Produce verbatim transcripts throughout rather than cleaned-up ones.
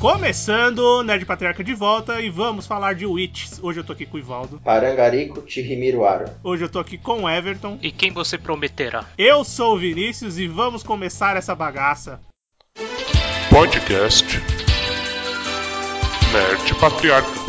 Começando, Nerd Patriarca de volta e vamos falar de Witches. Hoje eu tô aqui com o Ivaldo. Parangarico Chihimiruaro. Hoje eu tô aqui com o Everton. E quem você prometerá? Eu sou o Vinícius e vamos começar essa bagaça. Podcast Nerd Patriarca.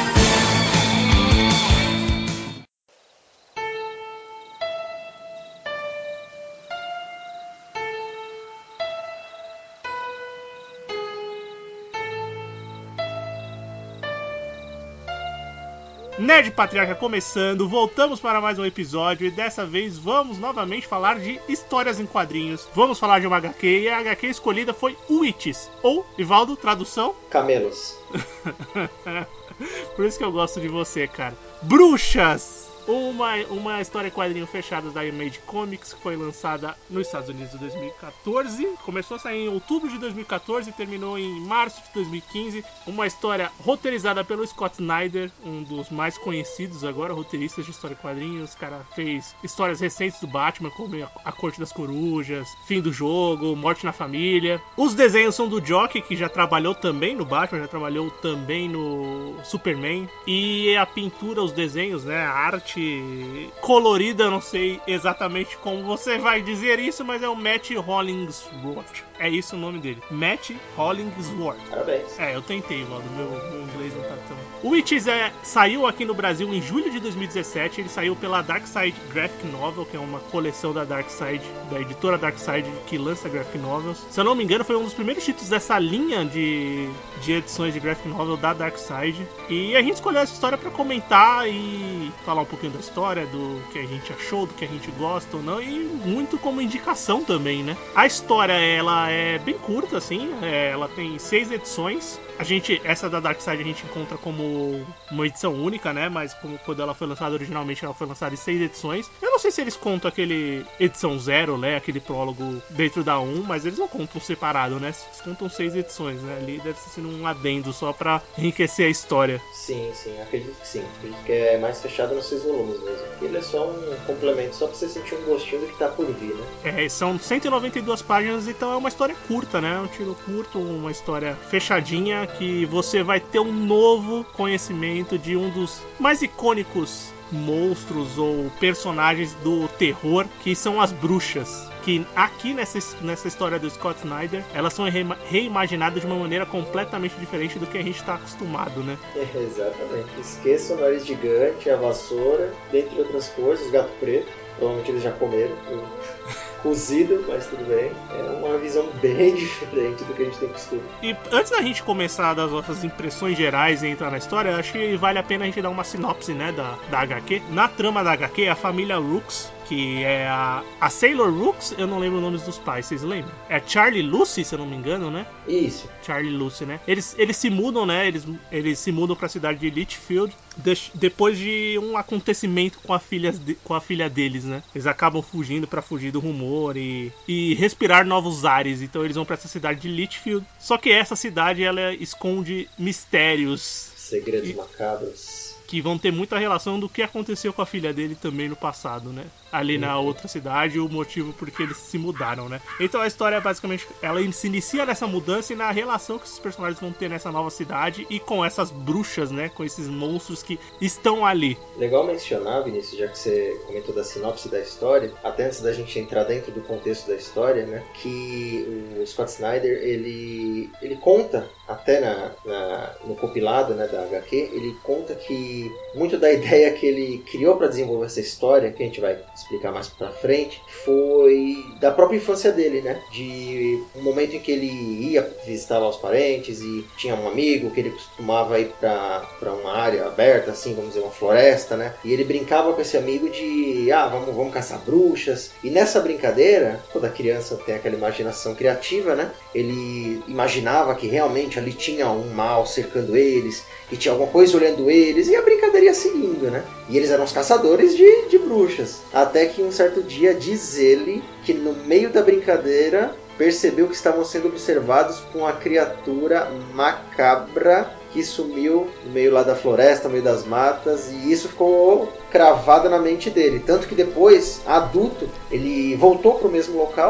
Nerd Patriarca começando, voltamos para mais um episódio e dessa vez vamos novamente falar de histórias em quadrinhos. Vamos falar de uma agá quê e a agá quê escolhida foi Witches, ou, Ivaldo, tradução? Camelos. Por isso que eu gosto de você, cara. Bruxas! Uma, uma história em quadrinho fechada da Image Comics que foi lançada nos Estados Unidos em dois mil e catorze. Começou a sair em outubro de dois mil e catorze e terminou em março de dois mil e quinze. Uma história roteirizada pelo Scott Snyder, um dos mais conhecidos agora, roteiristas de história em quadrinhos. O cara fez histórias recentes do Batman, como A Corte das Corujas, Fim do Jogo, Morte na Família. Os desenhos são do Jock, que já trabalhou também no Batman, já trabalhou também no Superman. E a pintura, os desenhos, né, a arte colorida, não sei exatamente como você vai dizer isso, mas é o Matt Hollingsworth. É isso o nome dele, Matt Hollingsworth. Parabéns. É, eu tentei, mano, meu, meu inglês não tá tão... O Witches é, saiu aqui no Brasil em julho de dois mil e dezessete, ele saiu pela Dark Side Graphic Novel, que é uma coleção da Dark Side, da editora Dark Side, que lança Graphic Novels. Se eu não me engano, foi um dos primeiros títulos dessa linha de, de edições de Graphic Novel da Dark Side. E a gente escolheu essa história pra comentar e falar um pouquinho da história, do que a gente achou, do que a gente gosta ou não, e muito como indicação também, né? A história, ela é bem curta, assim, é, ela tem seis edições. A gente, essa da Dark Side a gente encontra como uma edição única, né? Mas como quando ela foi lançada originalmente, ela foi lançada em seis edições. Eu não sei se eles contam aquele edição zero, né? Aquele prólogo dentro da um, mas eles não contam separado, né? Eles contam seis edições, né? Ali deve ser um adendo só pra enriquecer a história. Sim, sim, acredito que sim. Acredito que é mais fechado nos seis volumes mesmo. Ele é só um complemento, só pra você sentir um gostinho do que tá por vir, né? É, são cento e noventa e duas páginas, então é uma história curta, né? Um tiro curto, uma história fechadinha, que você vai ter um novo conhecimento de um dos mais icônicos monstros ou personagens do terror, que são as bruxas. Que aqui nessa, nessa história do Scott Snyder, elas são reima, reimaginadas de uma maneira completamente diferente do que a gente está acostumado, né? É, exatamente. Esqueça o nariz gigante, a vassoura, dentre outras coisas, o gato preto. Provavelmente eles já comeram. Cozido, mas tudo bem. É uma visão bem diferente do que a gente tem costume. E antes da gente começar das nossas impressões gerais e entrar na história, acho que vale a pena a gente dar uma sinopse, né, da, da agá quê. Na trama da agá quê, a família Rooks, que é a, a Sailor Rooks, eu não lembro os nomes dos pais, vocês lembram? É Charlie e Lucy, se eu não me engano, né? Isso. Charlie e Lucy, né? Eles, eles se mudam, né? Eles, eles se mudam pra cidade de Litchfield de, depois de um acontecimento com a, filha, com a filha deles, né? Eles acabam fugindo pra fugir do rumor e, e respirar novos ares. Então eles vão pra essa cidade de Litchfield. Só que essa cidade, ela esconde mistérios. Segredos e, macabros. Que vão ter muita relação do que aconteceu com a filha dele também no passado, né? Ali na outra cidade, o motivo por que eles se mudaram, né? Então a história basicamente, ela se inicia nessa mudança e na relação que esses personagens vão ter nessa nova cidade e com essas bruxas, né? Com esses monstros que estão ali. Legal mencionar, Vinícius, já que você comentou da sinopse da história, até antes da gente entrar dentro do contexto da história, né? Que o Scott Snyder, ele, ele conta, até na, na, no compilado, né, da agá quê, ele conta que muito da ideia que ele criou para desenvolver essa história, que a gente vai explicar mais pra frente, foi da própria infância dele, né? De um momento em que ele ia visitar lá os parentes e tinha um amigo que ele costumava ir pra, pra uma área aberta, assim, vamos dizer, uma floresta, né? E ele brincava com esse amigo de, ah, vamos, vamos caçar bruxas. E nessa brincadeira, toda criança tem aquela imaginação criativa, né? Ele imaginava que realmente ali tinha um mal cercando eles, e tinha alguma coisa olhando eles, e a brincadeira ia seguindo, né? E eles eram os caçadores de, de bruxas. Até que um certo dia, diz ele, que no meio da brincadeira percebeu que estavam sendo observados por uma criatura macabra que sumiu no meio lá da floresta, no meio das matas, e isso ficou cravado na mente dele. Tanto que depois, adulto, ele voltou para o mesmo local, né?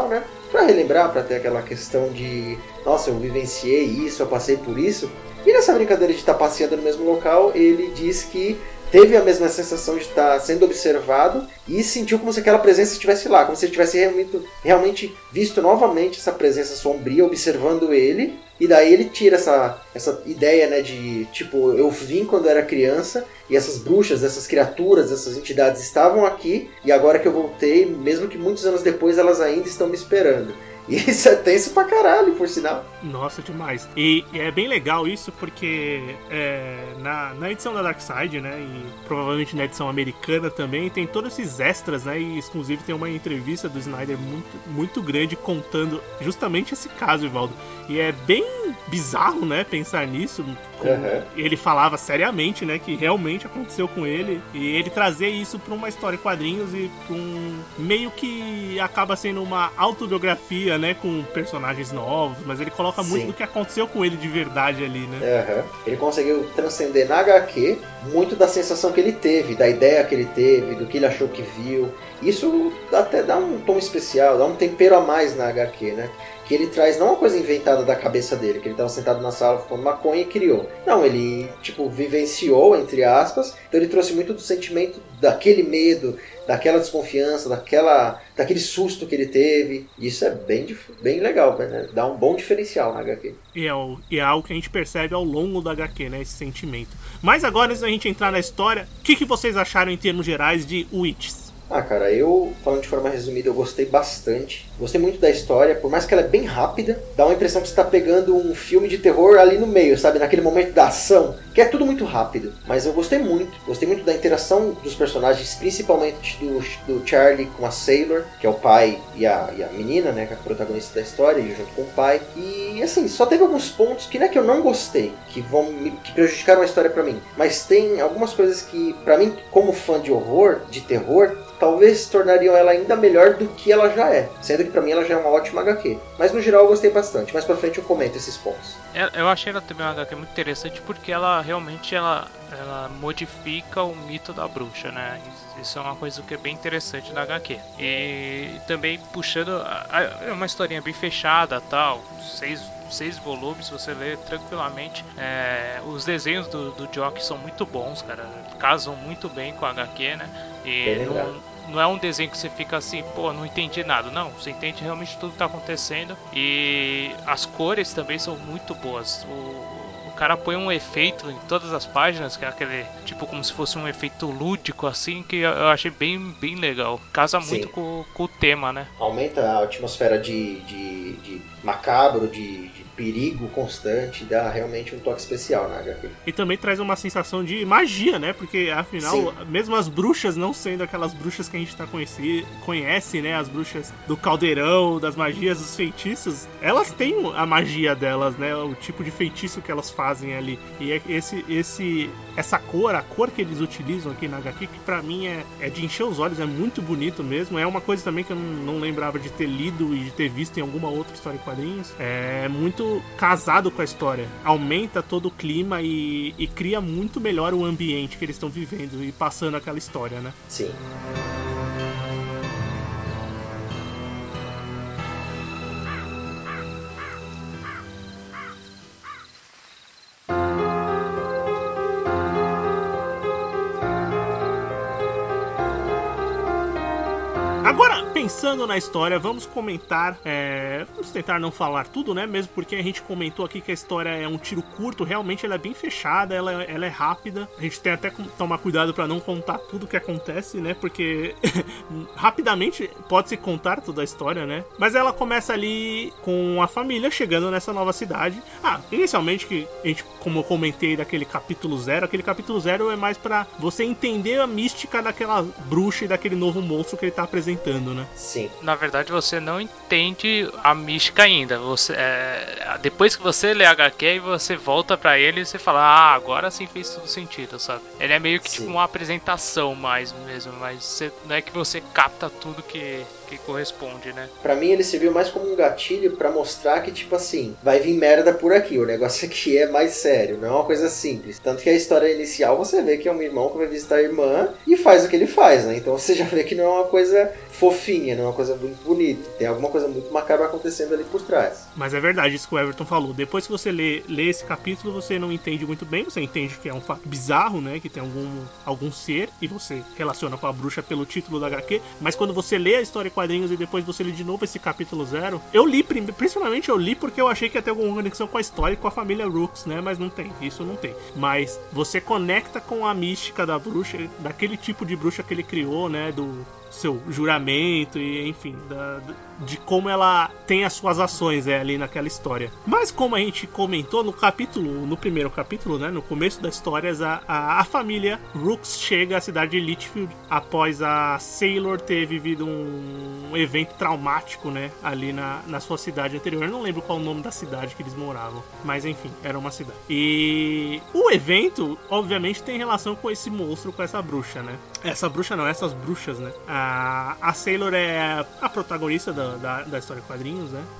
para relembrar, para ter aquela questão de, nossa, eu vivenciei isso, eu passei por isso. E nessa brincadeira de estar passeando no mesmo local, ele diz que teve a mesma sensação de estar sendo observado e sentiu como se aquela presença estivesse lá, como se ele tivesse realmente, realmente visto novamente essa presença sombria observando ele. E daí ele tira essa, essa ideia, né, de, tipo, eu vim quando era criança e essas bruxas, essas criaturas, essas entidades estavam aqui e agora que eu voltei, mesmo que muitos anos depois, elas ainda estão me esperando. E isso é tenso pra caralho, por sinal. Nossa, demais. E, e é bem legal isso porque é, na, na edição da Darkseid, né, e provavelmente na edição americana também, tem todos esses extras, né, e inclusive tem uma entrevista do Snyder muito, muito grande contando justamente esse caso, Ivaldo. E é bem bizarro, né, pensar nisso. Uhum. Ele falava seriamente, né, que realmente aconteceu com ele, e ele trazer isso pra uma história em quadrinhos e pra um meio que acaba sendo uma autobiografia, né, com personagens novos, mas ele coloca muito Sim. do que aconteceu com ele de verdade ali, né? Uhum. Ele conseguiu transcender na agá quê muito da sensação que ele teve, da ideia que ele teve, do que ele achou que viu. Isso até dá um tom especial, dá um tempero a mais na agá quê, né? Que ele traz não uma coisa inventada da cabeça dele, que ele estava sentado na sala fumando maconha e criou. Não, ele, tipo, vivenciou, entre aspas, então ele trouxe muito do sentimento daquele medo, daquela desconfiança, daquela, daquele susto que ele teve. E isso é bem, bem legal, né? Dá um bom diferencial na agá quê. E é, o, e é algo que a gente percebe ao longo da agá quê, né? Esse sentimento. Mas agora, antes da gente entrar na história, o que, que vocês acharam em termos gerais de Witches? Ah, cara, eu, falando de forma resumida, eu gostei bastante. Gostei muito da história, por mais que ela é bem rápida, dá uma impressão que você está pegando um filme de terror ali no meio, sabe? Naquele momento da ação, que é tudo muito rápido. Mas eu gostei muito. Gostei muito da interação dos personagens, principalmente do, do Charlie com a Sailor, que é o pai e a, e a menina, né? Que é a protagonista da história, e junto com o pai. E, assim, só teve alguns pontos que não é que eu não gostei, que vão me, que prejudicaram a história pra mim. Mas tem algumas coisas que, pra mim, como fã de horror, de terror, talvez tornariam ela ainda melhor do que ela já é. Sendo que pra mim ela já é uma ótima agá quê. Mas no geral eu gostei bastante. Mais pra frente eu comento esses pontos. Eu achei ela também uma agá quê muito interessante porque ela realmente ela, ela modifica o mito da bruxa, né? Isso é uma coisa que é bem interessante na agá quê. E também puxando... É uma historinha bem fechada, tal. Seis, seis volumes, você lê tranquilamente. É, os desenhos do, do Jock são muito bons, cara. Casam muito bem com a agá quê, né? E não, não é um desenho que você fica assim, pô, não entendi nada. Não, você entende realmente tudo que tá acontecendo. E as cores também são muito boas. O, o cara põe um efeito em todas as páginas, que é aquele, tipo, como se fosse um efeito lúdico, assim, que eu achei bem, bem legal. Casa muito com, com o tema, né? Aumenta a atmosfera de, de, de macabro, de, de perigo constante, dá realmente um toque especial na agá quê. E também traz uma sensação de magia, né? Porque afinal, Sim. mesmo as bruxas não sendo aquelas bruxas que a gente tá conheci, conhece, né? As bruxas do caldeirão, das magias, dos feitiços, elas têm a magia delas, né? O tipo de feitiço que elas fazem ali. E é esse, esse, essa cor, a cor que eles utilizam aqui na agá quê, que pra mim é, é de encher os olhos, é muito bonito mesmo. É uma coisa também que eu não, não lembrava de ter lido e de ter visto em alguma outra história em quadrinhos. É muito casado com a história. Aumenta todo o clima e E, e cria muito melhor o ambiente que eles estão vivendo e passando aquela história, né? Sim. Agora, pensando na história, vamos comentar. É, vamos tentar não falar tudo, né? Mesmo porque a gente comentou aqui que a história é um tiro curto, realmente ela é bem fechada, ela, ela é rápida. A gente tem até que tomar cuidado para não contar tudo que acontece, né? Porque rapidamente pode-se contar toda a história, né? Mas ela começa ali com a família chegando nessa nova cidade. Ah, inicialmente, que a gente, como eu comentei daquele capítulo zero, aquele capítulo zero é mais para você entender a mística daquela bruxa e daquele novo monstro que ele tá apresentando. Né? Sim. Na verdade, você não entende a mística ainda. Você, é, depois que você lê a agá quê e você volta pra ele e você fala, ah, agora sim fez todo sentido, sabe? Ele é meio que sim. tipo uma apresentação mais mesmo, mas você, não é que você capta tudo que, que corresponde, né? Pra mim ele serviu mais como um gatilho pra mostrar que, tipo assim, vai vir merda por aqui, o negócio aqui é mais sério, não é uma coisa simples. Tanto que a história inicial você vê que é um irmão que vai visitar a irmã e faz o que ele faz, né? Então você já vê que não é uma coisa fofinha, não é uma coisa muito bonita. Tem alguma coisa muito macabra acontecendo ali por trás. Mas é verdade isso que o Everton falou. Depois que você lê, lê esse capítulo, você não entende muito bem, você entende que é um fato bizarro, né? Que tem algum, algum ser, e você relaciona com a bruxa pelo título da agá quê, mas quando você lê a história em quadrinhos e depois você lê de novo esse capítulo zero, eu li, principalmente eu li porque eu achei que ia ter alguma conexão com a história e com a família Rooks, né? Mas não tem, isso não tem. Mas você conecta com a mística da bruxa, daquele tipo de bruxa que ele criou, né? Do seu juramento e enfim, da, de como ela tem as suas ações é, ali naquela história. Mas como a gente comentou no capítulo, no primeiro capítulo, né, no começo da história, a, a, a família Rooks chega à cidade de Litchfield após a Sailor ter vivido um, um evento traumático, né, ali na, na sua cidade anterior. Eu não lembro qual o nome da cidade que eles moravam, mas enfim, era uma cidade. E o evento, obviamente, tem relação com esse monstro, com essa bruxa, né? Essa bruxa não, essas bruxas, né? A, a Sailor é a protagonista da, da, da história de quadrinhos, né?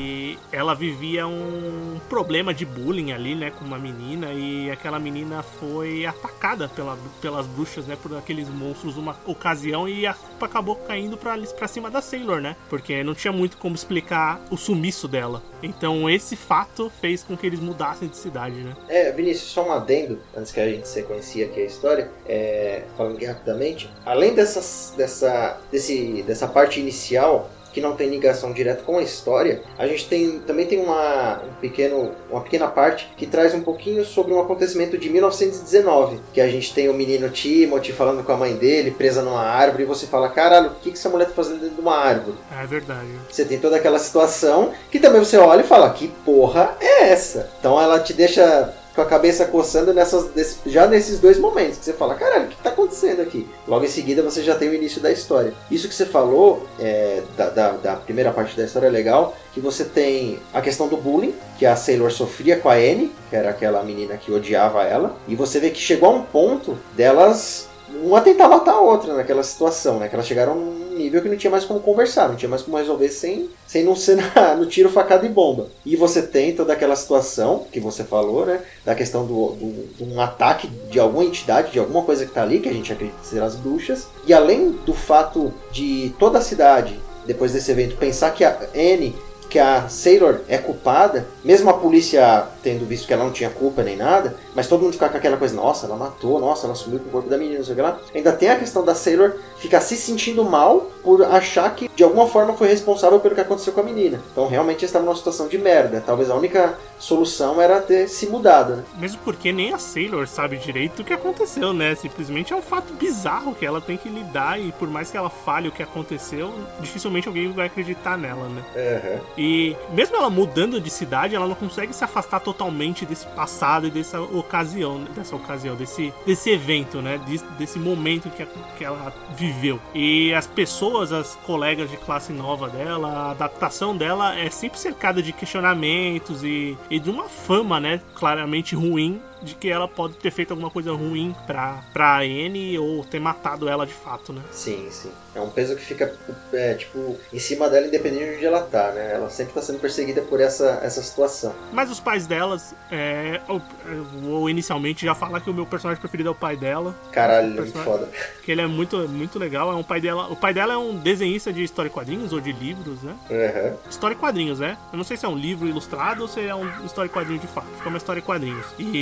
E ela vivia um problema de bullying ali, né? Com uma menina. E aquela menina foi atacada pela, pelas bruxas, né? Por aqueles monstros uma ocasião. E a culpa acabou caindo pra, pra cima da Sailor, né? Porque não tinha muito como explicar o sumiço dela. Então esse fato fez com que eles mudassem de cidade, né? É, Vinícius, só um adendo, antes que a gente sequencie aqui a história, é, falando aqui rapidamente, além dessas, dessa, desse, dessa parte inicial, que não tem ligação direta com a história, a gente tem, também tem uma, um pequeno, uma pequena parte que traz um pouquinho sobre um acontecimento de mil novecentos e dezenove, que a gente tem o menino Timothy falando com a mãe dele, presa numa árvore, e você fala, caralho, o que essa mulher tá fazendo dentro de uma árvore? É verdade. Você tem toda aquela situação que também você olha e fala, que porra é essa? Então ela te deixa com a cabeça coçando nessas, desse, já nesses dois momentos, que você fala, caralho, o que está acontecendo aqui? Logo em seguida você já tem o início da história. Isso que você falou é, da, da, da primeira parte da história é legal, que você tem a questão do bullying, que a Sailor sofria com a Annie, que era aquela menina que odiava ela, e você vê que chegou a um ponto delas uma tentar matar a outra naquela situação, né? Que elas chegaram num nível que não tinha mais como conversar, não tinha mais como resolver sem, sem não ser na, no tiro, facada e bomba. E você tem toda aquela situação que você falou, né? Da questão do, do, de um ataque de alguma entidade, de alguma coisa que está ali, que a gente acredita ser as bruxas. E além do fato de toda a cidade, depois desse evento, pensar que a Annie, que a Sailor é culpada, mesmo a polícia tendo visto que ela não tinha culpa nem nada, mas todo mundo ficar com aquela coisa, nossa, ela matou, nossa, ela sumiu com o corpo da menina, não sei o que lá. Ainda tem a questão da Sailor ficar se sentindo mal por achar que de alguma forma foi responsável pelo que aconteceu com a menina. Então realmente eles estavam numa situação de merda. Talvez a única solução era ter se mudado, né? Mesmo porque nem a Sailor sabe direito o que aconteceu, né? Simplesmente é um fato bizarro que ela tem que lidar e por mais que ela fale o que aconteceu, dificilmente alguém vai acreditar nela, né? Uhum. E mesmo ela mudando de cidade, ela não consegue se afastar totalmente desse passado e dessa ocasião, dessa ocasião, desse, desse evento, né? Desse, desse momento que, a, que ela viveu. E as pessoas, as colegas de classe nova dela, a adaptação dela é sempre cercada de questionamentos e, e de uma fama, né? Claramente ruim, de que ela pode ter feito alguma coisa ruim pra, pra Annie ou ter matado ela de fato, né? Sim, sim. É um peso que fica, é, tipo, em cima dela, independente de onde ela tá, né? Ela sempre tá sendo perseguida por essa, essa situação. Mas os pais delas, é, eu, eu vou inicialmente já falar que o meu personagem preferido é o pai dela. Caralho, ele é muito personagem, foda. que ele é muito, muito legal. É um pai dela, o pai dela é um desenhista de história e quadrinhos ou de livros, né? Uhum. História e quadrinhos, né? Eu não sei se é um livro ilustrado ou se é um história e quadrinho de fato. Acho que é uma história e quadrinhos.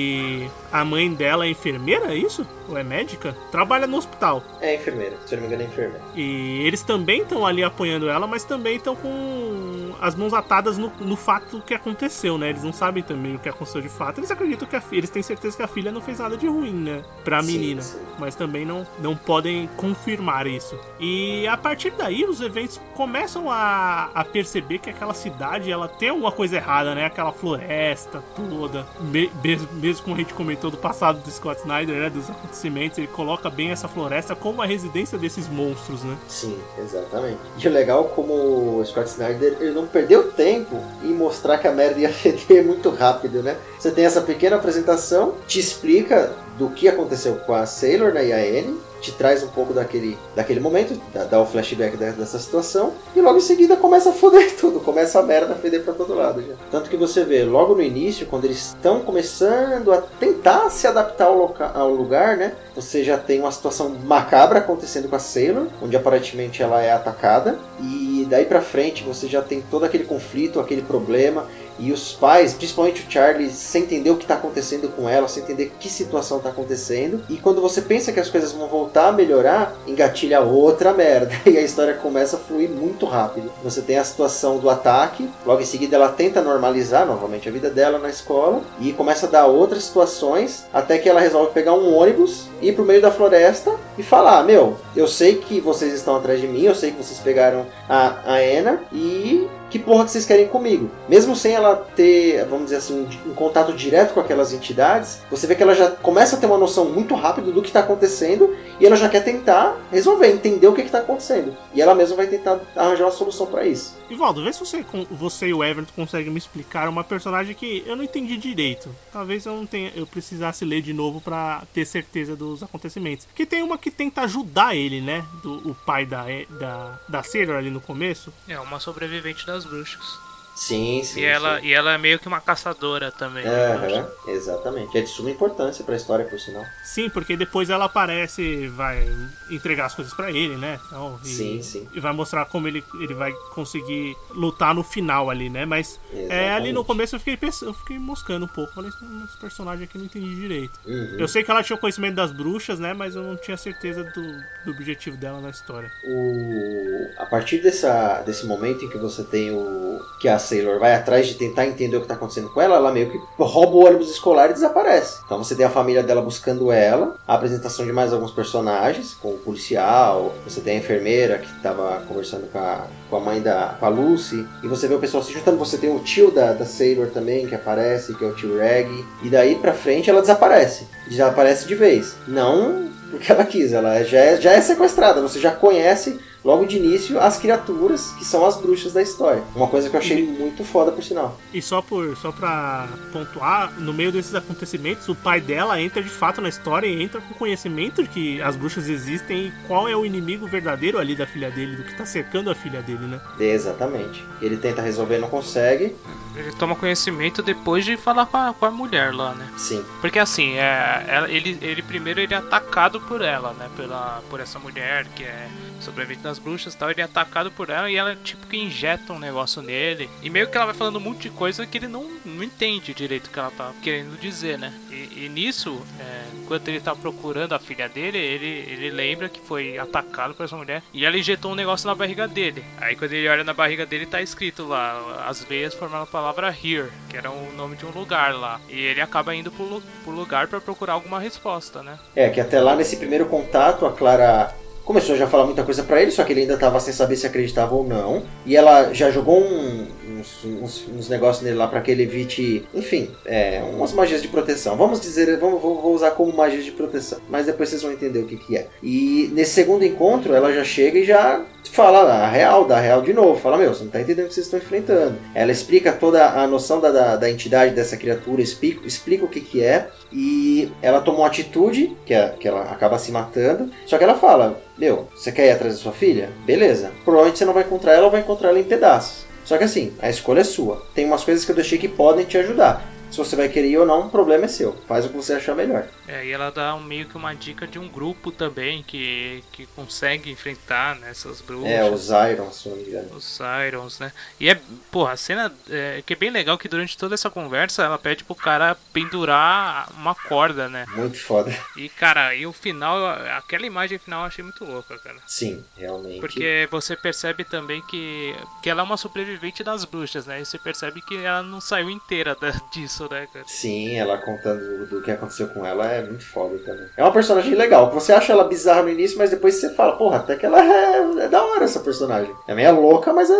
E a mãe dela é enfermeira, é isso? Ou é médica? Trabalha no hospital. É enfermeira, se eu não me engano é enfermeira. E eles também estão ali apoiando ela, mas também estão com as mãos atadas no, no fato que aconteceu, né? Eles não sabem também o que aconteceu de fato. Eles acreditam que a filha, eles têm certeza que a filha não fez nada de ruim, né? Pra Sim, menina. sim. Mas também não, não podem confirmar isso. E a partir daí, os eventos começam a, a perceber que aquela cidade, ela tem alguma coisa errada, né? Aquela floresta toda. Me, mesmo, mesmo como a gente comentou do passado do Scott Snyder, né? Dos acontecimentos, ele coloca bem essa floresta como a residência desses monstros, né? Sim, exatamente. E o legal como o Scott Snyder, ele não não perdeu tempo em mostrar que a merda ia feder muito rápido, né? Você tem essa pequena apresentação, te explica do que aconteceu com a Sailor, né, e a Annie, te traz um pouco daquele, daquele momento, dá, dá o flashback dessa situação, e logo em seguida começa a foder tudo, começa a merda a feder pra todo lado já. Tanto que você vê, logo no início, quando eles estão começando a tentar se adaptar ao, loca- ao lugar, né, você já tem uma situação macabra acontecendo com a Sailor, onde aparentemente ela é atacada, e daí pra frente você já tem todo aquele conflito, aquele problema, e os pais, principalmente o Charlie, sem entender o que está acontecendo com ela, sem entender que situação está acontecendo. E quando você pensa que as coisas vão voltar a melhorar, engatilha outra merda. E a história começa a fluir muito rápido. Você tem a situação do ataque, logo em seguida ela tenta normalizar novamente a vida dela na escola. E começa a dar outras situações, até que ela resolve pegar um ônibus, ir pro meio da floresta e falar: meu, eu sei que vocês estão atrás de mim, eu sei que vocês pegaram a, a Anna, e que porra que vocês querem comigo? Mesmo sem ela ter, vamos dizer assim, um, um contato direto com aquelas entidades, você vê que ela já começa a ter uma noção muito rápida do que está acontecendo e ela já quer tentar resolver, entender o que está acontecendo. E ela mesma vai tentar arranjar uma solução para isso. Ivaldo, vê se você, você e o Everton conseguem me explicar uma personagem que eu não entendi direito. Talvez eu não tenha, eu precisasse ler de novo para ter certeza dos acontecimentos. Que tem uma que tenta ajudar ele, né? Do, o pai da, da, da Sailor ali no começo. É uma sobrevivente das bruxas. Sim, sim, E ela, sim. e ela é meio que uma caçadora também de bruxas. Uhum, exatamente. É de suma importância para a história, por sinal. Sim, porque depois ela aparece e vai entregar as coisas pra ele, né? Então, e, Sim, sim. e vai mostrar como ele, ele vai conseguir lutar no final ali, né? Mas é, ali no Exatamente. começo eu fiquei, pensando, eu fiquei moscando um pouco. Falei, esse personagem aqui eu não entendi direito. Uhum. Eu sei que ela tinha o conhecimento das bruxas, né? Mas eu não tinha certeza do, do objetivo dela na história. O... A partir dessa, desse momento em que você tem o que a Sailor vai atrás de tentar entender o que está acontecendo com ela, ela meio que rouba o ônibus escolar e desaparece. Então você tem a família dela buscando ela, a apresentação de mais alguns personagens, com o policial, você tem a enfermeira que estava conversando com a, com a mãe da com a Lucy, e você vê o pessoal se juntando, você tem o tio da, da Sailor também que aparece, que é o tio Reg, e daí pra frente ela desaparece. Desaparece de vez. Não porque ela quis, ela já é, já é sequestrada, você já conhece logo de início as criaturas que são as bruxas da história. Uma coisa que eu achei e, muito foda, por sinal. E só, por, só pra pontuar, no meio desses acontecimentos, o pai dela entra de fato na história e entra com conhecimento de que as bruxas existem e qual é o inimigo verdadeiro ali da filha dele, do que tá cercando a filha dele, né? Exatamente. Ele tenta resolver e não consegue. Ele toma conhecimento depois de falar com a, com a mulher lá, né? Sim. Porque assim, é, ela, ele, ele primeiro ele é atacado por ela, né? Pela, por essa mulher que é sobrevivente das bruxas e tal. Ele é atacado por ela e ela tipo que injeta um negócio nele. E meio que ela vai falando um monte de coisa que ele não, não entende direito o que ela tá querendo dizer, né? E, e nisso, é, enquanto ele tá procurando a filha dele, ele, ele lembra que foi atacado por essa mulher. E ela injetou um negócio na barriga dele. Aí quando ele olha na barriga dele, tá escrito lá, as veias formaram a palavra Here, que era o nome de um lugar lá. E ele acaba indo pro, pro lugar pra procurar alguma resposta, né? É, que até lá nesse primeiro contato, a Clara começou já a falar muita coisa pra ele, só que ele ainda tava sem saber se acreditava ou não. E ela já jogou um, uns, uns, uns negócios nele lá pra que ele evite, enfim, é, umas magias de proteção. Vamos dizer, vamos, vou usar como magias de proteção, mas depois vocês vão entender o que que é. E nesse segundo encontro, ela já chega e já fala a real, dá a real de novo. Fala, meu, você não tá entendendo o que vocês estão enfrentando. Ela explica toda a noção da, da, da entidade dessa criatura, explica, explica o que que é. E ela toma uma atitude, que, é, que ela acaba se matando. Só que ela fala, meu, você quer ir atrás da sua filha? Beleza. Provavelmente você não vai encontrar ela ou vai encontrar ela em pedaços. Só que assim, a escolha é sua. Tem umas coisas que eu deixei que podem te ajudar. Se você vai querer ir ou não, o problema é seu. Faz o que você achar melhor. É, e ela dá um, meio que uma dica de um grupo também que, que consegue enfrentar, né, essas bruxas. É, os Irons, se não me engano. Os Irons, né? E é, porra, a cena é, que é bem legal que durante toda essa conversa ela pede pro cara pendurar uma corda, né? Muito foda. E, cara, e o final, aquela imagem final eu achei muito louca, cara. Sim, realmente. Porque você percebe também que, que ela é uma sobrevivente das bruxas, né? E você percebe que ela não saiu inteira da, disso, né, cara? Sim, ela contando do que aconteceu com ela é muito foda também. É uma personagem legal. Você acha ela bizarra no início, mas depois você fala, porra, até que ela é, é da hora essa personagem. É meio louca, mas é.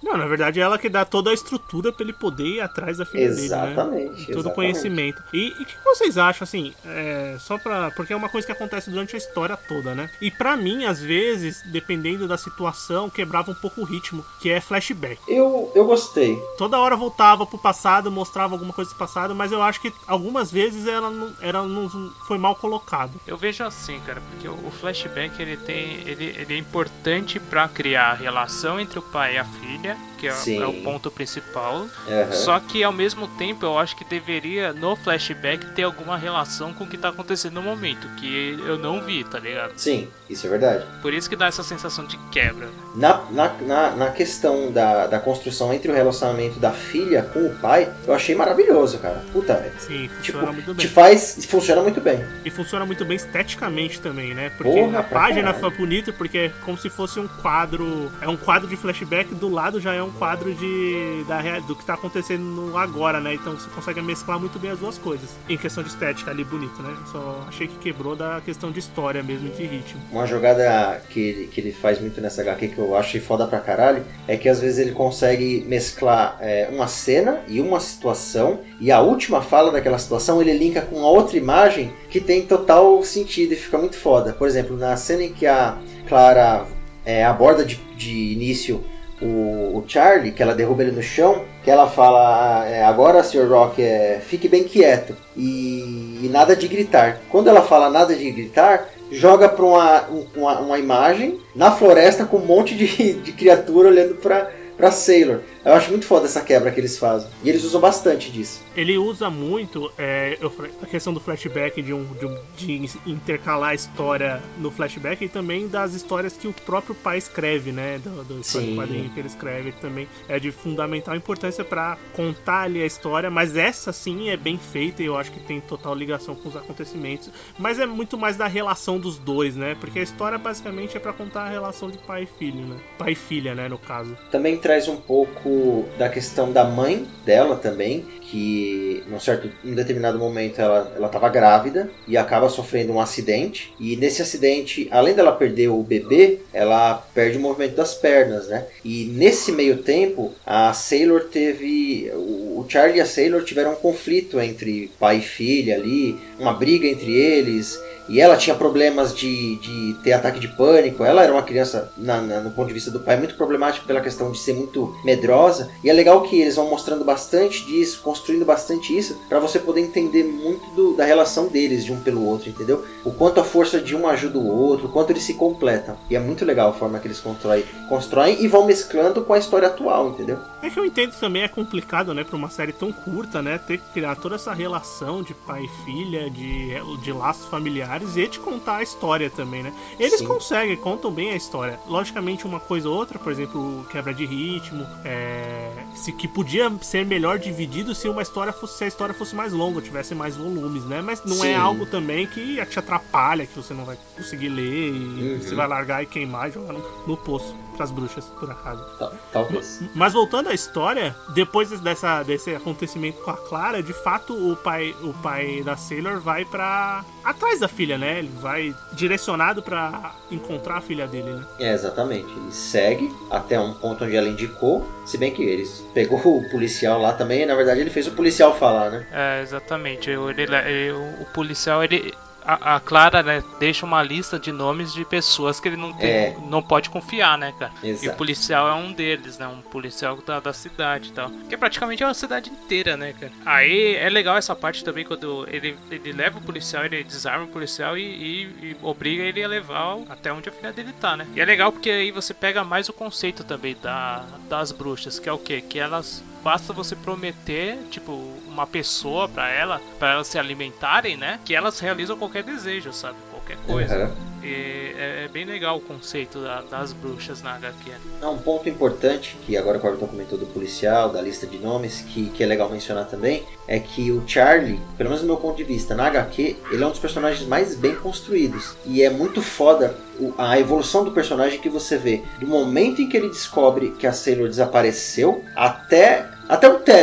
Não, na verdade é ela que dá toda a estrutura pra ele poder ir atrás da filha Exatamente, dele, né? Todo o exatamente. conhecimento. E o que vocês acham, assim, é, só pra... Porque é uma coisa que acontece durante a história toda, né? E pra mim, às vezes, dependendo da situação, quebrava um pouco o ritmo, que é flashback. Eu, eu gostei. Toda hora voltava pro passado, mostrava alguma coisa do passado, mas eu acho que algumas vezes ela não, ela não foi mal colocado. Eu vejo assim, cara, porque o flashback ele tem, ele, ele é importante pra criar a relação entre o pai e a filha, que é, é o ponto principal. Uhum. Só que ao mesmo tempo eu acho que deveria no flashback ter alguma relação com o que tá acontecendo no momento, que eu não vi, tá ligado? Sim, isso é verdade. Por isso que dá essa sensação de quebra. Na, na, na, na questão da, da construção entre o relacionamento da filha com o pai, eu achei maravilhoso, cara. Puta, velho. Sim, funciona Tipo, muito bem. te faz. Funciona muito bem. E funciona muito bem esteticamente também, né? Porque Porra, a pra página caralho. foi bonita porque é como se fosse um quadro. É um quadro de flashback, do lado já é um quadro de da, rea- do que tá acontecendo no agora, né? Então você consegue mesclar muito bem as duas coisas. Em questão de estética ali, bonito, né? Só achei que quebrou da questão de história mesmo, de ritmo. Uma jogada que ele, que ele faz muito nessa agá quê que eu achei foda pra caralho é que às vezes ele consegue mesclar é, uma cena e uma situação, e a última fala daquela situação ele linka com uma outra imagem que tem total sentido e fica muito foda. Por exemplo, na cena em que a Clara é, aborda de, de início o, o Charlie, que ela derruba ele no chão, que ela fala, é, agora, senhor Rock, é, fique bem quieto e, e nada de gritar. Quando ela fala nada de gritar, joga para uma, uma, uma imagem na floresta com um monte de, de criatura olhando para para Sailor. Eu acho muito foda essa quebra que eles fazem. E eles usam bastante disso. Ele usa muito é, eu falei, a questão do flashback, de, um, de, um, de intercalar a história no flashback, e também das histórias que o próprio pai escreve, né? Do, do história em quadrinho que ele escreve, que também é de fundamental importância para contar ali a história. Mas essa sim é bem feita e eu acho que tem total ligação com os acontecimentos. Mas é muito mais da relação dos dois, né? Porque a história basicamente é para contar a relação de pai e filho, né? Pai e filha, né? No caso. Também traz um pouco da questão da mãe dela também, que num certo, em determinado momento ela ela estava grávida e acaba sofrendo um acidente, e nesse acidente, além dela perder o bebê, ela perde o movimento das pernas, né? E nesse meio tempo a Sailor teve, o Charlie e a Sailor tiveram um conflito entre pai e filha ali, uma briga entre eles. E ela tinha problemas de, de ter ataque de pânico. Ela era uma criança, na, na, no ponto de vista do pai, muito problemática pela questão de ser muito medrosa. E é legal que eles vão mostrando bastante disso, construindo bastante isso, para você poder entender muito do, da relação deles, de um pelo outro, entendeu? O quanto a força de um ajuda o outro, o quanto eles se completam. E é muito legal a forma que eles constroem, constroem e vão mesclando com a história atual, entendeu? É que eu entendo também, é complicado, né, pra uma série tão curta, né, ter que criar toda essa relação de pai e filha, de, de laços familiares, e de contar a história também, né. Eles Sim. conseguem, contam bem a história. Logicamente, uma coisa ou outra, por exemplo, quebra de ritmo, é, se, que podia ser melhor dividido se uma história fosse, se a história fosse mais longa, tivesse mais volumes, né, mas não Sim. é algo também que te atrapalha, que você não vai conseguir ler e Uhum. você vai largar e queimar e jogar no, no poço pras bruxas, por acaso. Tal- Talvez. Mas voltando à história, depois dessa, desse acontecimento com a Clara, de fato o pai, o pai da Sailor vai pra atrás da filha, né? Ele vai direcionado pra encontrar a filha dele, né? É, exatamente. Ele segue até um ponto onde ela indicou, se bem que eles pegou o policial lá também, na verdade ele fez o policial falar, né? É, exatamente. Ele, ele, o, o policial, ele. A, a Clara, né, deixa uma lista de nomes de pessoas que ele não tem, É. não pode confiar, né, cara? Exato. E o policial é um deles, né? Um policial da, da cidade e tal. Que praticamente é uma cidade inteira, né, cara? Aí é legal essa parte também quando ele, ele leva o policial, ele desarma o policial e, e, e obriga ele a levar até onde a filha dele tá, né? E é legal porque aí você pega mais o conceito também da, das bruxas, que é o quê? Que elas. Basta você prometer, tipo, uma pessoa pra ela, pra elas se alimentarem, né? Que elas realizam qualquer desejo, sabe? Qualquer coisa. Uhum. E é, é bem legal o conceito da, das bruxas na agá quê. Um ponto importante, que agora o Everton comentou do policial, da lista de nomes, que, que é legal mencionar também, é que o Charlie, pelo menos do meu ponto de vista, na agá quê, ele é um dos personagens mais bem construídos. E é muito foda a evolução do personagem que você vê. Do momento em que ele descobre que a Sailor desapareceu, até, até o término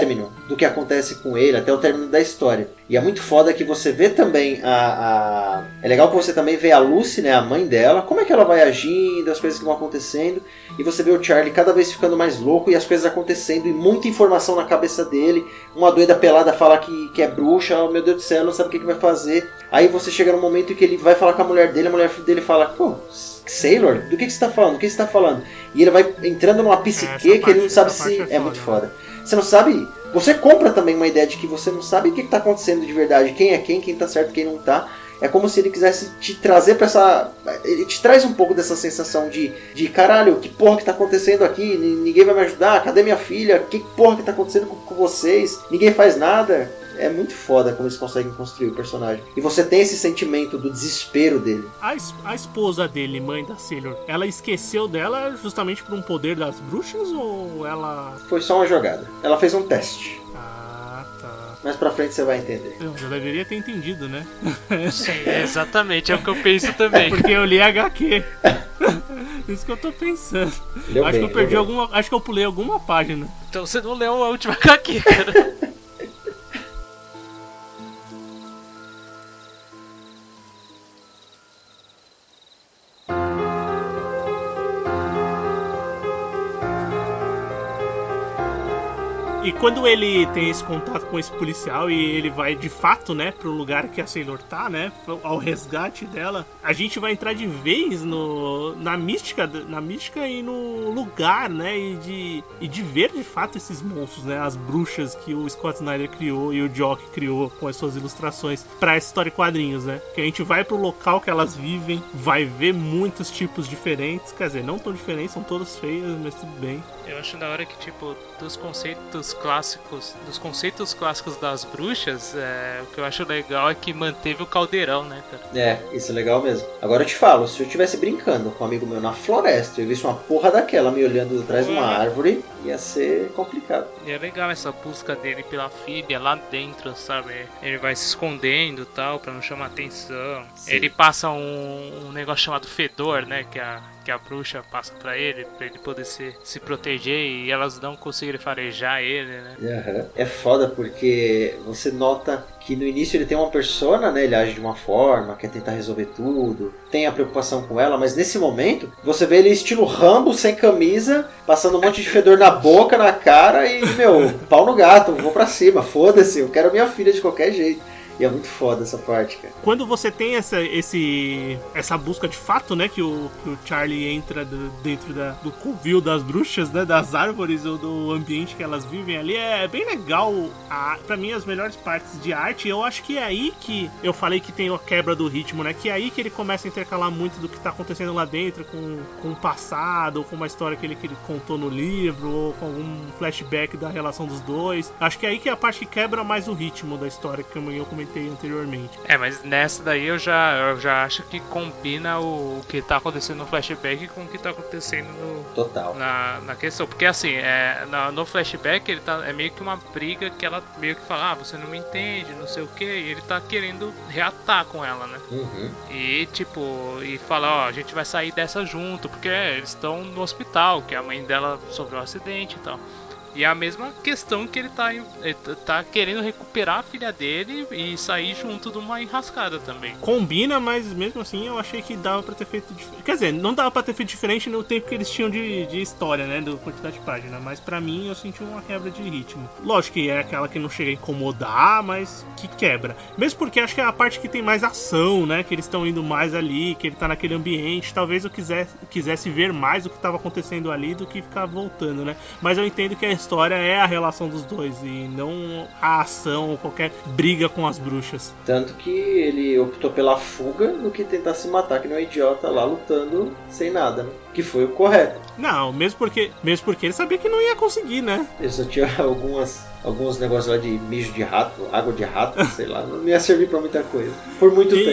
do que acontece com ele até o término da história. E é muito foda que você vê também a, a... É legal que você também vê a Lucy, né, a mãe dela, como é que ela vai agindo, as coisas que vão acontecendo, e você vê o Charlie cada vez ficando mais louco e as coisas acontecendo, e muita informação na cabeça dele. Uma doida pelada fala que, que é bruxa, oh meu Deus do céu, não sabe o que, que vai fazer. Aí você chega no momento em que ele vai falar com a mulher dele, a mulher dele fala, pô, Sailor, do que, que você está falando? Do que você está falando? E ele vai entrando numa psique é, que ele não sabe se... É, é, é muito foda, foda. Né? Você não sabe... Você compra também uma ideia de que você não sabe o que está acontecendo de verdade. Quem é quem, quem está certo, quem não está. É como se ele quisesse te trazer para essa... Ele te traz um pouco dessa sensação de, de caralho, que porra que tá acontecendo aqui? Ninguém vai me ajudar? Cadê minha filha? Que porra que tá acontecendo com, com vocês? Ninguém faz nada. É muito foda como eles conseguem construir o personagem. E você tem esse sentimento do desespero dele. A, es- a esposa dele, mãe da Sailor, ela esqueceu dela justamente por um poder das bruxas ou ela... Foi só uma jogada. Ela fez um teste. Ah, tá. Mais pra frente você vai entender. Eu já deveria ter entendido, né? Sim, exatamente, é o que eu penso também. Porque eu li H Q. Isso que eu tô pensando. Leu acho bem, que eu perdi leu alguma. Acho que eu pulei alguma página. Então você não leu a última H Q, cara. E quando ele tem esse contato com esse policial e ele vai de fato, né, pro lugar que a Sailor tá, né, ao resgate dela, a gente vai entrar de vez no, na mística, na mística e no lugar, né, e de, e de ver de fato esses monstros, né, as bruxas que o Scott Snyder criou e o Jock criou com as suas ilustrações pra essa história em quadrinhos, né, que a gente vai pro local que elas vivem, vai ver muitos tipos diferentes, quer dizer, não tão diferentes, são todas feias, mas tudo bem. Eu acho da hora que, tipo, dos conceitos clássicos, dos conceitos clássicos das bruxas, é, o que eu acho legal é que manteve o caldeirão, né, cara? É, isso é legal mesmo. Agora eu te falo, se eu estivesse brincando com um amigo meu na floresta e eu visse uma porra daquela me olhando atrás de uma árvore, ia ser complicado. E é legal essa busca dele pela filha lá dentro, sabe? Ele vai se escondendo e tal, pra não chamar atenção. Sim. Ele passa um, um negócio chamado fedor, né, que a, que a bruxa passa pra ele, pra ele poder se, se proteger e elas não conseguirem farejar ele, né? Uhum. É foda porque você nota que no início ele tem uma persona, né? Ele age de uma forma, quer tentar resolver tudo, tem a preocupação com ela, mas nesse momento você vê ele estilo Rambo, sem camisa, passando um monte de fedor na boca, na cara e, meu, pau no gato, vou pra cima, foda-se, eu quero minha filha de qualquer jeito. E é muito foda essa parte, cara. Quando você tem essa, esse, essa busca de fato, né? Que o, que o Charlie entra do, dentro da, do covil das bruxas, né? Das árvores ou do ambiente que elas vivem ali. É bem legal. A, pra mim, as melhores partes de arte. Eu acho que é aí que eu falei que tem a quebra do ritmo, né? Que é aí que ele começa a intercalar muito do que tá acontecendo lá dentro com, com o passado, ou com uma história que ele, que ele contou no livro, ou com algum flashback da relação dos dois. Acho que é aí que é a parte que quebra mais o ritmo da história, que eu comentei anteriormente. É, mas nessa daí eu já, eu já acho que combina o, o que tá acontecendo no flashback com o que tá acontecendo no, Total. Na, na questão. Porque assim, é, na, no flashback ele tá, é meio que uma briga que ela meio que fala, ah, você não me entende, não sei o que, e ele tá querendo reatar com ela, né? Uhum. E tipo, e fala, ó, a gente vai sair dessa junto, porque eles estão no hospital, que a mãe dela sofreu um acidente e tal. E é a mesma questão que ele tá, ele tá querendo recuperar a filha dele e sair junto de uma enrascada também. Combina, mas mesmo assim eu achei que dava pra ter feito diferente. Quer dizer, não dava pra ter feito diferente no tempo que eles tinham de, de história, né? Da quantidade de página. Mas pra mim eu senti uma quebra de ritmo. Lógico que é aquela que não chega a incomodar, mas que quebra. Mesmo porque acho que é a parte que tem mais ação, né? Que eles estão indo mais ali, que ele tá naquele ambiente. Talvez eu quisesse, quisesse ver mais o que tava acontecendo ali do que ficar voltando, né? Mas eu entendo que a história é a relação dos dois e não a ação ou qualquer briga com as bruxas. Tanto que ele optou pela fuga do que tentar se matar, que não é um idiota lá lutando sem nada, né? Que foi o correto. Não, mesmo porque, mesmo porque ele sabia que não ia conseguir, né? Ele só tinha algumas, alguns negócios lá de mijo de rato, água de rato, sei lá, não ia servir pra muita coisa. Por muito e, tempo.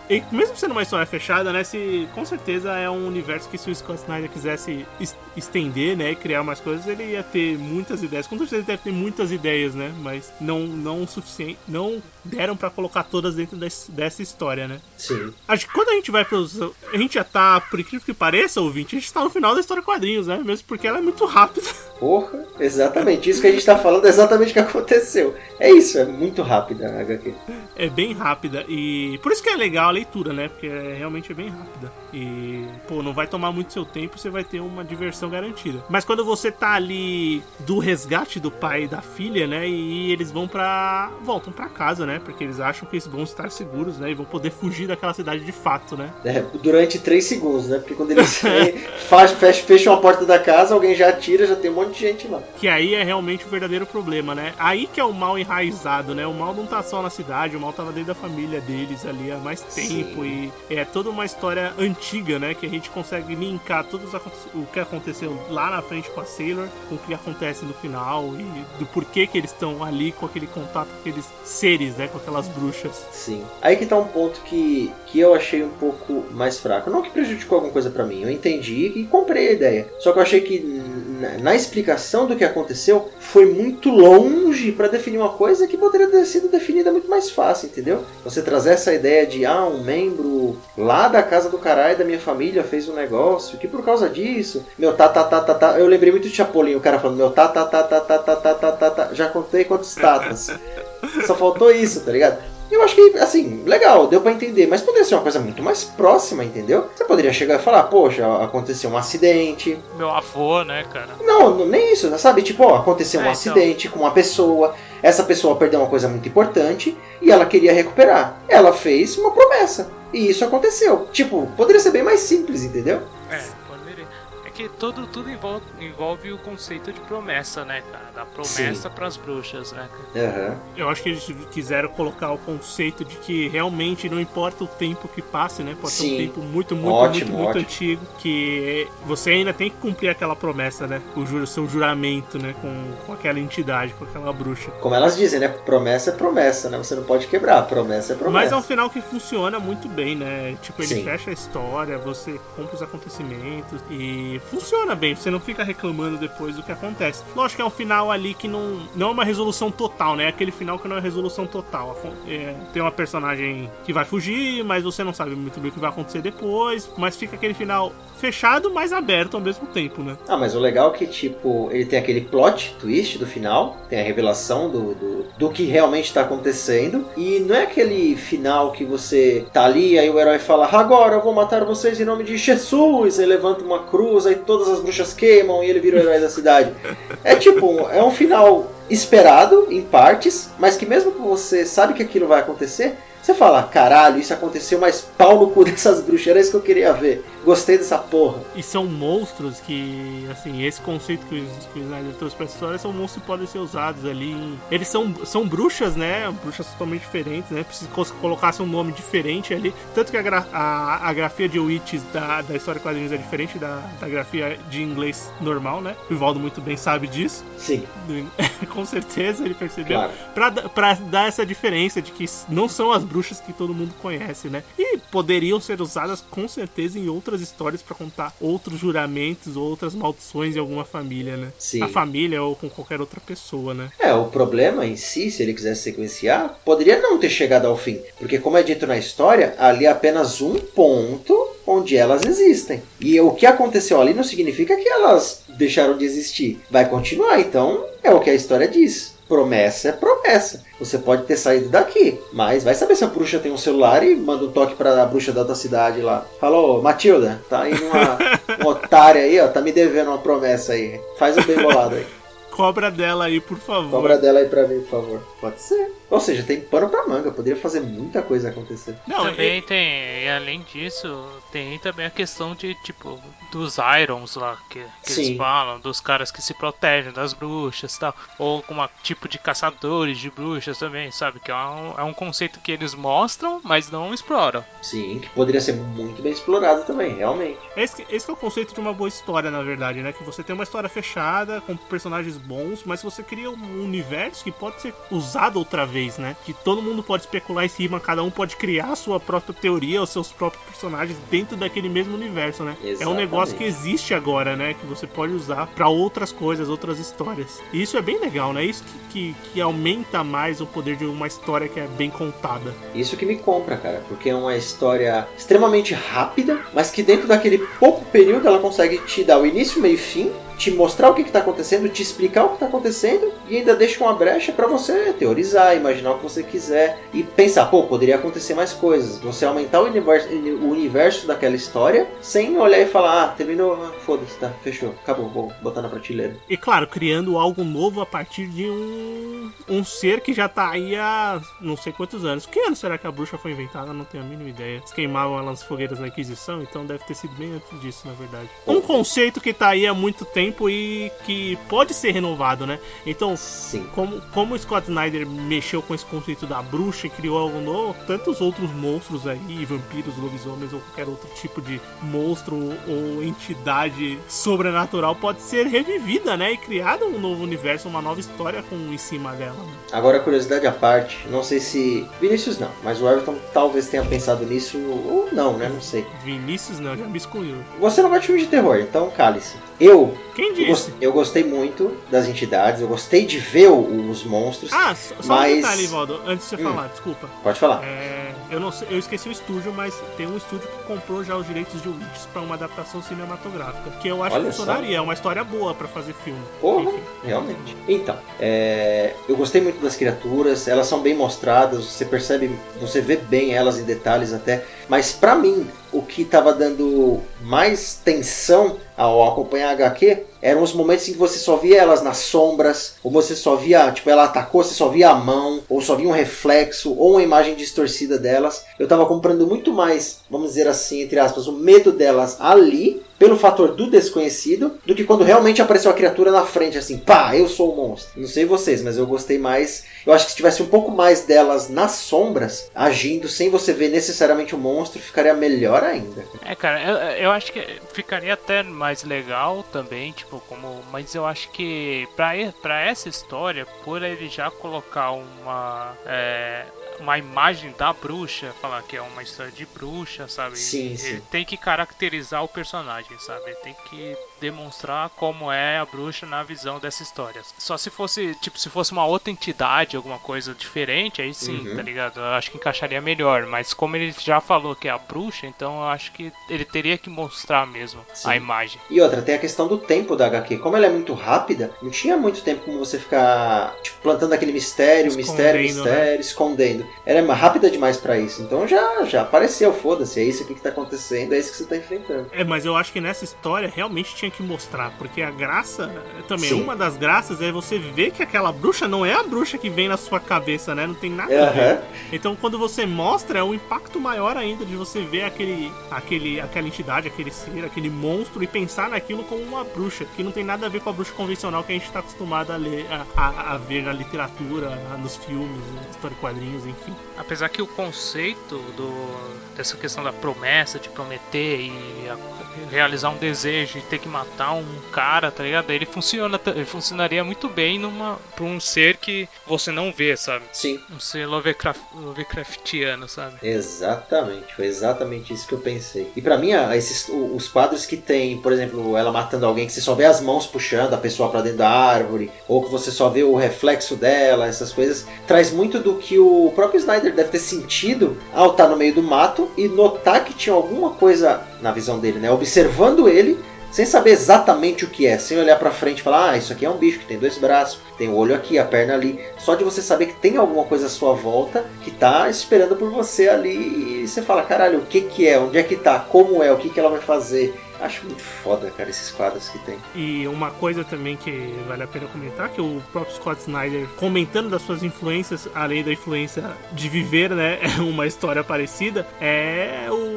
e mesmo sendo uma história fechada, né, se, com certeza é um universo que se o Scott Snyder quisesse es- estender, né, e criar mais coisas, ele ia ter muitas ideias. Com certeza ele deve ter muitas ideias, né, mas não, não o suficiente, não deram pra colocar todas dentro desse, dessa história, né. Sim. Acho que quando a gente vai pros... A gente já tá, por incrível que pareça, ouvinte, a gente tá no final da história quadrinhos, né, mesmo porque ela é muito rápida. Porra, exatamente. Isso que a gente tá falando é exatamente o que aconteceu. É isso, é muito rápida a agá quê. É bem rápida e por isso que é legal a leitura, né? Porque é, realmente é bem rápida. E, pô, não vai tomar muito seu tempo, você vai ter uma diversão garantida. Mas quando você tá ali do resgate do pai e da filha, né? E eles vão pra... voltam pra casa, né? Porque eles acham que eles vão estar seguros, né? E vão poder fugir daquela cidade de fato, né? É, durante três segundos, né? Porque quando eles fecham, fecham a porta da casa, alguém já atira, já tem um monte de gente lá. Que aí é realmente o verdadeiro problema, né? Aí que é o mal enraizado, né? O mal não tá só na cidade, o mal tava dentro da família deles ali há mais tempo. Sim. E é toda uma história antiga, né? Que a gente consegue linkar tudo o que aconteceu lá na frente com a Sailor, com o que acontece no final e do porquê que eles estão ali com aquele contato com aqueles seres, né? Com aquelas bruxas. Sim. Aí que tá um ponto que, que eu achei um pouco mais fraco. Não que prejudicou alguma coisa pra mim. Eu entendi e comprei a ideia. Só que eu achei que na, na explicação do que aconteceu foi muito longe pra definir uma coisa que poderia ter sido definida muito mais fácil, entendeu? Você trazer essa ideia de ah, um membro lá da casa do caralho da minha família fez um negócio que por causa disso, meu tá, tá, tá, tá, tá. Eu lembrei muito de Chapolin, o cara falando meu tá, tá, tá, tá, tá, tá, tá, tá, tá, tá. Já contei quantos tatas. Só faltou isso, tá ligado? Eu acho que, assim, legal, deu pra entender, mas poderia ser uma coisa muito mais próxima, entendeu? Você poderia chegar e falar, poxa, aconteceu um acidente. Meu avô, né, cara? Não, não nem isso, sabe? Tipo, ó, aconteceu um É, então. acidente com uma pessoa, essa pessoa perdeu uma coisa muito importante e ela queria recuperar. Ela fez uma promessa e isso aconteceu. Tipo, poderia ser bem mais simples, entendeu? É, poderia. É que tudo, tudo envolve, envolve o conceito de promessa, né, cara? Da promessa pras bruxas, né, cara? Aham. Eu acho que eles quiseram colocar o conceito de que realmente não importa o tempo que passe, né? Pode ser um Sim. tempo muito, muito, Ótimo, muito, muito ótimo. antigo. Que você ainda tem que cumprir aquela promessa, né? O ju- seu juramento, né? Com, com aquela entidade, com aquela bruxa. Como elas dizem, né? Promessa é promessa, né? Você não pode quebrar. Promessa é promessa. Mas é um final que funciona muito bem, né? Tipo, ele Sim. fecha a história, você cumpre os acontecimentos e funciona bem. Você não fica reclamando depois do que acontece. Lógico que é um final ali que não, não é uma resolução total, né? É aquele final que não é resolução total. É, tem uma personagem que vai fugir, mas você não sabe muito bem o que vai acontecer depois. Mas fica aquele final fechado, mas aberto ao mesmo tempo, né? Ah, mas o legal é que, tipo, ele tem aquele plot twist do final, tem a revelação do, do, do que realmente está acontecendo, e não é aquele final que você tá ali, aí o herói fala, agora eu vou matar vocês em nome de Jesus, aí levanta uma cruz, aí todas as bruxas queimam e ele vira o herói da cidade. É tipo, é um final esperado, em partes, mas que mesmo que você sabe que aquilo vai acontecer, você fala, caralho, isso aconteceu, mas pau no cu dessas bruxas, era isso que eu queria ver. Gostei dessa porra. E são monstros que, assim, esse conceito que o, que o Snyder trouxe pra história são monstros que podem ser usados ali. Em... Eles são, são bruxas, né? Bruxas totalmente diferentes, né? Precisa que colocasse um nome diferente ali. Tanto que a, gra a, a grafia de Witches da, da história de quadrinhos é diferente da, da grafia de inglês normal, né? O Ivaldo muito bem sabe disso. Sim. Com certeza ele percebeu. Claro. Pra, pra dar essa diferença de que não são as bruxas que todo mundo conhece, né? E poderiam ser usadas com certeza em outras histórias pra contar outros juramentos ou outras maldições em alguma família, né? Sim. A família ou com qualquer outra pessoa, né? É, o problema em si, se ele quisesse sequenciar, poderia não ter chegado ao fim. Porque, como é dito na história, ali é apenas um ponto onde elas existem. E o que aconteceu ali não significa que elas deixaram de existir. Vai continuar, então é o que a história diz. Promessa é promessa. Você pode ter saído daqui, mas vai saber se a bruxa tem um celular e manda um toque pra bruxa da outra cidade lá. Falou, Matilda, tá aí uma, uma otária aí, ó, tá me devendo uma promessa aí. Faz um bem bolado aí. Cobra dela aí, por favor. Cobra dela aí pra mim, por favor. Pode ser. Ou seja, tem pano pra manga. Poderia fazer muita coisa acontecer. Não, Também e- tem, e além disso, tem também a questão de, tipo, dos Irons lá, que, que eles Sim. falam, dos caras que se protegem das bruxas e tal, ou com um tipo de caçadores de bruxas também, sabe? Que é um, é um conceito que eles mostram, mas não exploram. Sim, que poderia ser muito bem explorado também, realmente. Esse, esse que é o conceito de uma boa história, na verdade, né? Que você tem uma história fechada, com personagens bons, mas você cria um universo que pode ser usado outra vez, né? Que todo mundo pode especular em cima, cada um pode criar a sua própria teoria, os seus próprios personagens dentro daquele mesmo universo, né? Exatamente. É um negócio que existe agora, né? Que você pode usar pra outras coisas, outras histórias. E isso é bem legal, né? Isso que, que, que aumenta mais o poder de uma história que é bem contada. Isso que me compra, cara, porque é uma história extremamente rápida, mas que dentro daquele pouco período ela consegue te dar o início, meio e fim, te mostrar o que está acontecendo, te explicar o que está acontecendo e ainda deixa uma brecha para você teorizar, imaginar o que você quiser e pensar, pô, poderia acontecer mais coisas. Você aumentar o universo, o universo daquela história sem olhar e falar, ah, terminou, ah, foda-se, tá, fechou, acabou, vou botar na prateleira. E claro, criando algo novo a partir de um, um ser que já tá aí há não sei quantos anos. Que ano será que a bruxa foi inventada? Eu não tenho a mínima ideia. Eles queimavam ela nas fogueiras da Inquisição, então deve ter sido bem antes disso, na verdade. Um conceito que tá aí há muito tempo e que pode ser renovado, né? Então, Sim. Como, como o Scott Snyder mexeu com esse conceito da bruxa e criou algo novo, tantos outros monstros aí, vampiros, lobisomens ou qualquer outro tipo de monstro ou entidade sobrenatural pode ser revivida, né? E criada um novo universo, uma nova história com em cima dela. Né? Agora, curiosidade à parte, não sei se... Vinícius não, mas o Everton talvez tenha pensado nisso ou não, né? Não sei. Vinícius não, já me excluiu. Você não gosta de filme de terror, então cale-se. Eu... Quem Eu, disse? gost, eu gostei muito das entidades, eu gostei de ver o, os monstros. Ah, só mas... um detalhe, Valdo, antes de você hum, falar, desculpa. Pode falar. É, eu, não sei, eu esqueci o estúdio, mas tem um estúdio que comprou já os direitos de Witches para uma adaptação cinematográfica. Que eu acho Olha que funcionaria, só. é uma história boa para fazer filme. Porra, Enfim. realmente. Então, é, eu gostei muito das criaturas, elas são bem mostradas, você percebe, você vê bem elas em detalhes até. Mas pra mim, o que estava dando mais tensão ao acompanhar a agá quê eram os momentos em que você só via elas nas sombras, ou você só via, tipo, ela atacou, você só via a mão, ou só via um reflexo, ou uma imagem distorcida delas. Eu estava comprando muito mais, vamos dizer assim, entre aspas, o medo delas ali, pelo fator do desconhecido, do que quando realmente apareceu a criatura na frente, assim, pá, eu sou o monstro. Não sei vocês, mas eu gostei mais. Eu acho que se tivesse um pouco mais delas nas sombras, agindo sem você ver necessariamente o monstro, ficaria melhor ainda. É, cara, eu, eu acho que ficaria até mais legal também, tipo, como. Mas eu acho que pra, pra essa história, por ele já colocar uma. É, uma imagem da bruxa, falar que é uma história de bruxa, sabe? Sim, sim. Ele tem que caracterizar o personagem, sabe? Ele tem que demonstrar como é a bruxa na visão dessa história. Só se fosse, tipo, se fosse uma outra entidade, alguma coisa diferente, aí sim, Uhum. tá ligado? Eu acho que encaixaria melhor. Mas como ele já falou que é a bruxa, então eu acho que ele teria que mostrar mesmo Sim. a imagem. E outra, tem a questão do tempo da agá quê. Como ela é muito rápida, não tinha muito tempo como você ficar tipo, plantando aquele mistério, mistério, mistério, né? escondendo. Ela é rápida demais pra isso. Então já, já apareceu, foda-se, é isso aqui que tá acontecendo, é isso que você tá enfrentando. É, mas eu acho que nessa história realmente tinha que mostrar, porque a graça, também, Sim. uma das graças é você ver que aquela bruxa não é a bruxa que vem na sua cabeça, né? Não tem nada Uhum. a ver. Então quando você mostra, é um impacto maior ainda de você ver aquele, aquele, aquela entidade, aquele ser, aquele monstro e pensar naquilo como uma bruxa, que não tem nada a ver com a bruxa convencional que a gente está acostumado a ler, a, a, a ver na literatura, nos filmes, na história de quadrinhos, enfim. Apesar que o conceito do, dessa questão da promessa, de prometer e a, realizar um desejo e ter que matar um cara, tá ligado? Ele funciona, ele funcionaria muito bem numa, pra um ser que você não vê, sabe? Sim. Um ser Lovecraft, Lovecraftiano, sabe? Exatamente, foi exatamente isso que eu pensei. E pra mim, esses, os quadros que tem, por exemplo, ela matando alguém, que você só vê as mãos puxando a pessoa pra dentro da árvore, ou que você só vê o reflexo dela, essas coisas, traz muito do que o próprio Snyder deve ter sentido ao estar no meio do mato e notar que tinha alguma coisa, na visão dele, né, observando ele, sem saber exatamente o que é, sem olhar pra frente e falar, ah, isso aqui é um bicho que tem dois braços, tem o olho aqui, a perna ali. Só de você saber que tem alguma coisa à sua volta que tá esperando por você ali e você fala, caralho, o que que é? Onde é que tá? Como é? O que que ela vai fazer? Acho muito foda, cara, esses quadros que tem. E uma coisa também que vale a pena comentar, que o próprio Scott Snyder, comentando das suas influências, além da influência de viver, né, uma história parecida, é o,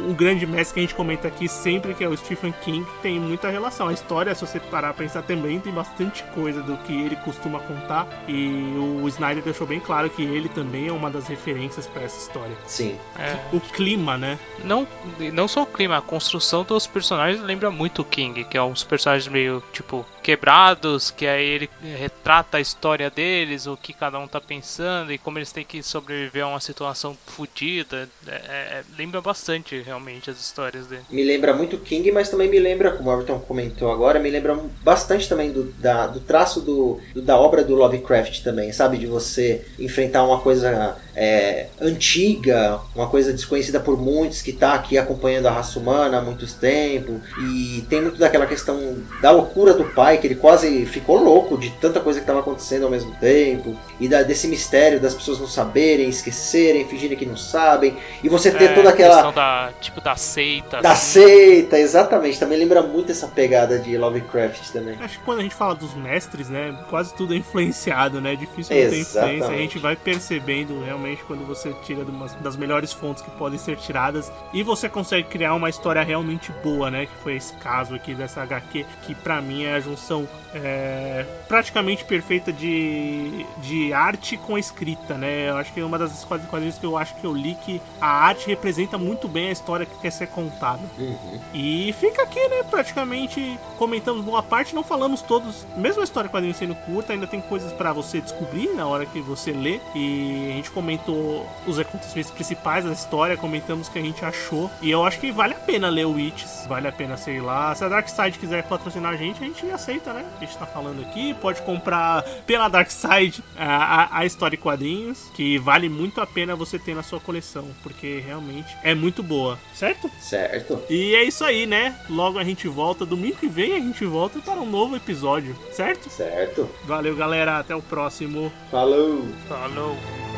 um grande mestre que a gente comenta aqui sempre, que é o Stephen King, tem muita relação. A história, se você parar pra pensar também, tem bastante coisa do que ele costuma contar, e o Snyder deixou bem claro que ele também é uma das referências pra essa história. Sim. É. O clima, né? Não, não só o clima, a construção dos personagens lembra muito o King, que é uns personagens meio, tipo, quebrados, que aí ele retrata a história deles, o que cada um tá pensando e como eles têm que sobreviver a uma situação fodida. É, é, lembra bastante, realmente, as histórias dele. Me lembra muito King, mas também me lembra, como o Everton comentou agora, me lembra bastante também do, da, do traço do, do, da obra do Lovecraft também, sabe? De você enfrentar uma coisa é, antiga, uma coisa desconhecida por muitos, que tá aqui acompanhando a raça humana há muito tempo, e tem muito daquela questão da loucura do pai, que ele quase ficou louco de tanta coisa que estava acontecendo ao mesmo tempo, e da, desse mistério das pessoas não saberem, esquecerem, fingirem que não sabem, e você ter é, toda aquela... questão da, tipo, da seita. Da assim. seita, exatamente. Também lembra muito essa pegada de Lovecraft também. Acho que quando a gente fala dos mestres, né, quase tudo é influenciado, né? É difícil não ter influência. A gente vai percebendo realmente quando você tira de umas, das melhores fontes que podem ser tiradas e você consegue criar uma história realmente boa, né? Que foi esse caso aqui dessa H Q, que pra mim é a junção é, praticamente perfeita de, de arte com escrita, né? Eu acho que é uma das quadrinhos que eu acho que eu li que a arte representa muito bem a história que quer ser contada. Uhum. E fica aqui, né? Praticamente comentamos boa parte, não falamos todos. Mesmo a história quadrinho sendo curta, ainda tem coisas pra você descobrir na hora que você lê. E a gente comentou os acontecimentos principais da história, comentamos o que a gente achou. E eu acho que vale a pena ler o Witches, vale a pena, sei lá. Se a Darkside quiser patrocinar a gente, a gente aceita, né? A gente tá falando aqui, pode comprar pela Darkside a, a, a história e quadrinhos, que vale muito a pena você ter na sua coleção, porque realmente é muito boa, certo? Certo. E é isso aí, né? Logo a gente volta, domingo que vem a gente volta para um novo episódio, certo? Certo. Valeu, galera, até o próximo. Falou! Falou!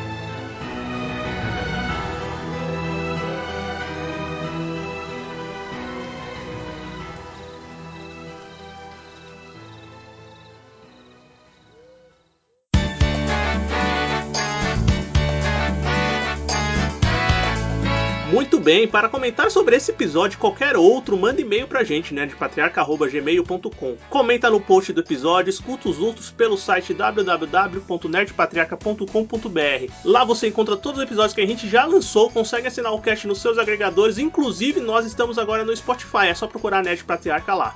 Muito bem, para comentar sobre esse episódio e qualquer outro, manda e-mail pra gente, nerdpatriarca arroba gmail ponto com. Comenta no post do episódio, escuta os outros pelo site w w w ponto nerdpatriarca ponto com ponto b r. Lá você encontra todos os episódios que a gente já lançou, consegue assinar o cast nos seus agregadores, inclusive nós estamos agora no Spotify, é só procurar Nerd Patriarca lá.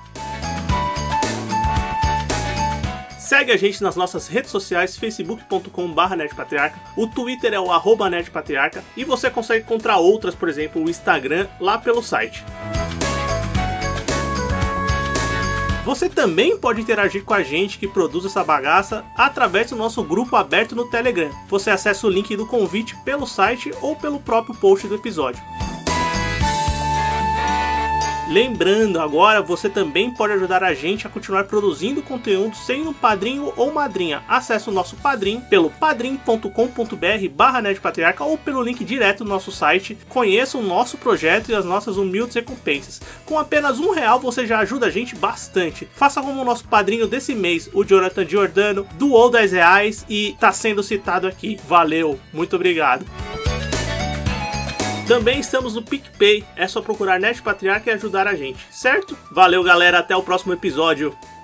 Segue a gente nas nossas redes sociais, facebook ponto com barra nerdpatriarca, o Twitter é o arroba nerdpatriarca e você consegue encontrar outras, por exemplo, o Instagram, lá pelo site. Você também pode interagir com a gente que produz essa bagaça através do nosso grupo aberto no Telegram. Você acessa o link do convite pelo site ou pelo próprio post do episódio. Lembrando, agora você também pode ajudar a gente a continuar produzindo conteúdo sendo um padrinho ou madrinha. Acesse o nosso Padrim pelo padrim ponto com ponto b r barra nerdpatriarca ou pelo link direto do nosso site. Conheça o nosso projeto e as nossas humildes recompensas. Com apenas um real você já ajuda a gente bastante. Faça como o nosso padrinho desse mês, o Jonathan Giordano, doou dez reais e está sendo citado aqui. Valeu, muito obrigado. Também estamos no PicPay, é só procurar Nerd Patriarca e ajudar a gente, certo? Valeu, galera, até o próximo episódio.